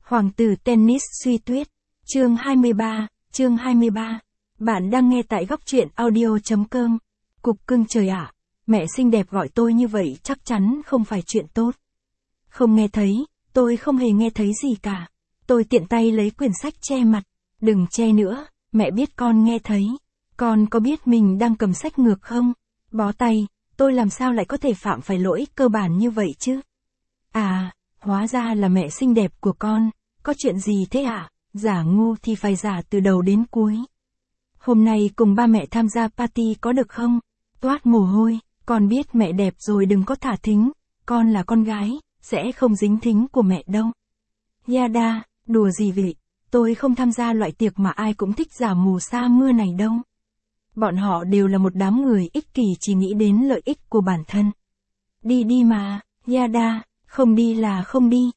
Hoàng tử tennis Suy Tuyết. Chương 23. Bạn đang nghe tại góc truyện audio.com. Cục cưng trời ạ, mẹ xinh đẹp gọi tôi như vậy chắc chắn không phải chuyện tốt. Không nghe thấy, tôi không hề nghe thấy gì cả. Tôi tiện tay lấy quyển sách che mặt. Đừng che nữa, mẹ biết con nghe thấy. Con có biết mình đang cầm sách ngược không? Bó tay, tôi làm sao lại có thể phạm phải lỗi cơ bản như vậy chứ? À, hóa ra là mẹ xinh đẹp của con, có chuyện gì thế ạ? Giả ngu thì phải giả từ đầu đến cuối. Hôm nay cùng ba mẹ tham gia party có được không? Toát mồ hôi, con biết mẹ đẹp rồi đừng có thả thính, con là con gái, sẽ không dính thính của mẹ đâu. Yada, đùa gì vậy? Tôi không tham gia loại tiệc mà ai cũng thích giả mù sa mưa này đâu. Bọn họ đều là một đám người ích kỷ chỉ nghĩ đến lợi ích của bản thân. Đi đi mà, Yada, không đi là không đi.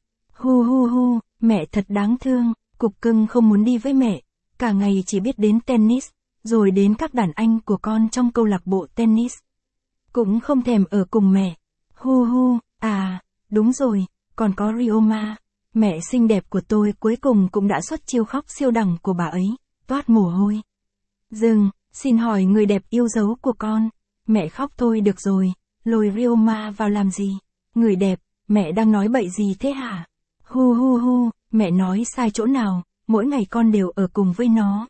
Hu, mẹ thật đáng thương, cục cưng không muốn đi với mẹ, cả ngày chỉ biết đến tennis, rồi đến các đàn anh của con trong câu lạc bộ tennis. Cũng không thèm ở cùng mẹ. Hu, à, đúng rồi, còn có Ryoma, mẹ xinh đẹp của tôi cuối cùng cũng đã xuất chiêu khóc siêu đẳng của bà ấy, toát mồ hôi. Dừng, xin hỏi người đẹp yêu dấu của con, mẹ khóc thôi được rồi, lôi Ryoma vào làm gì? Người đẹp, mẹ đang nói bậy gì thế hả? Hu, mẹ nói sai chỗ nào, mỗi ngày con đều ở cùng với nó.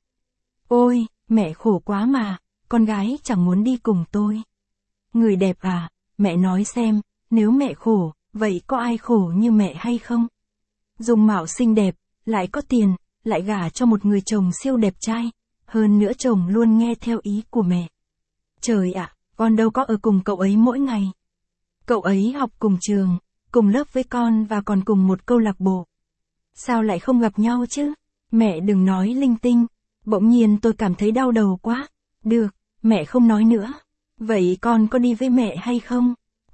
Ôi, mẹ khổ quá mà, con gái chẳng muốn đi cùng tôi. Người đẹp à, mẹ nói xem, nếu mẹ khổ, vậy có ai khổ như mẹ hay không? Dung mạo xinh đẹp, lại có tiền, lại gả cho một người chồng siêu đẹp trai, hơn nữa chồng luôn nghe theo ý của mẹ. Trời ạ, con đâu có ở cùng cậu ấy mỗi ngày. Cậu ấy học cùng trường, cùng lớp với con và còn cùng một câu lạc bộ. Sao lại không gặp nhau chứ? Mẹ đừng nói linh tinh. Bỗng nhiên tôi cảm thấy đau đầu quá. Được, mẹ không nói nữa. Vậy con có đi với mẹ hay không?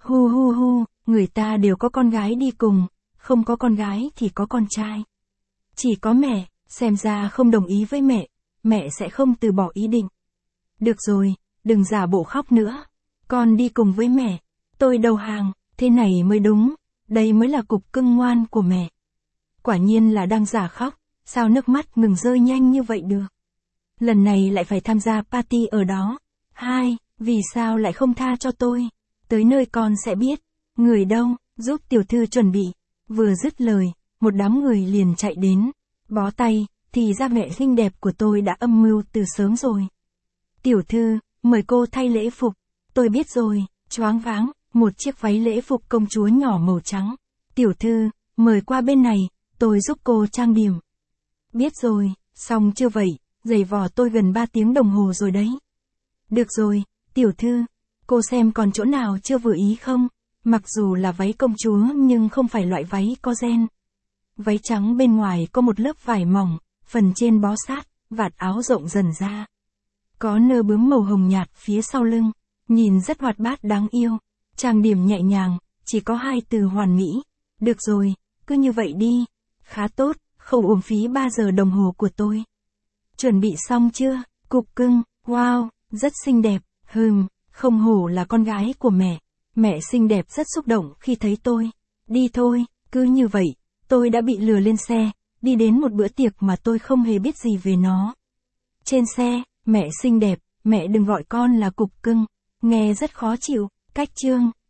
Hu, người ta đều có con gái đi cùng, không có con gái thì có con trai. Chỉ có mẹ, xem ra không đồng ý với mẹ sẽ không từ bỏ ý định. Được rồi, đừng giả bộ khóc nữa. Con đi cùng với mẹ. Tôi đầu hàng, thế này mới đúng, đây mới là cục cưng ngoan của mẹ. Quả nhiên là đang giả khóc, sao nước mắt ngừng rơi nhanh như vậy được. Lần này lại phải tham gia party ở đó. Hai, vì sao lại không tha cho tôi? Tới nơi con sẽ biết. Người đâu, giúp tiểu thư chuẩn bị. Vừa dứt lời, một đám người liền chạy đến. Bó tay, thì ra mẹ xinh đẹp của tôi đã âm mưu từ sớm rồi. Tiểu thư, mời cô thay lễ phục. Tôi biết rồi, choáng váng, một chiếc váy lễ phục công chúa nhỏ màu trắng. Tiểu thư, mời qua bên này, tôi giúp cô trang điểm. Biết rồi, xong chưa vậy, giày vò tôi gần 3 tiếng đồng hồ rồi đấy. Được rồi, tiểu thư, cô xem còn chỗ nào chưa vừa ý không? Mặc dù là váy công chúa nhưng không phải loại váy có ren. Váy trắng bên ngoài có một lớp vải mỏng, phần trên bó sát, vạt áo rộng dần ra. Có nơ bướm màu hồng nhạt phía sau lưng, nhìn rất hoạt bát đáng yêu. Trang điểm nhẹ nhàng, chỉ có 2 từ hoàn mỹ. Được rồi, cứ như vậy đi. Khá tốt, không uổng phí 3 giờ đồng hồ của tôi. Chuẩn bị xong chưa, cục cưng? Wow, rất xinh đẹp. Không hổ là con gái của mẹ. Mẹ xinh đẹp rất xúc động khi thấy tôi. Đi thôi, cứ như vậy, tôi đã bị lừa lên xe, đi đến một bữa tiệc mà tôi không hề biết gì về nó. Trên xe, mẹ xinh đẹp, mẹ đừng gọi con là cục cưng, nghe rất khó chịu. Cách chương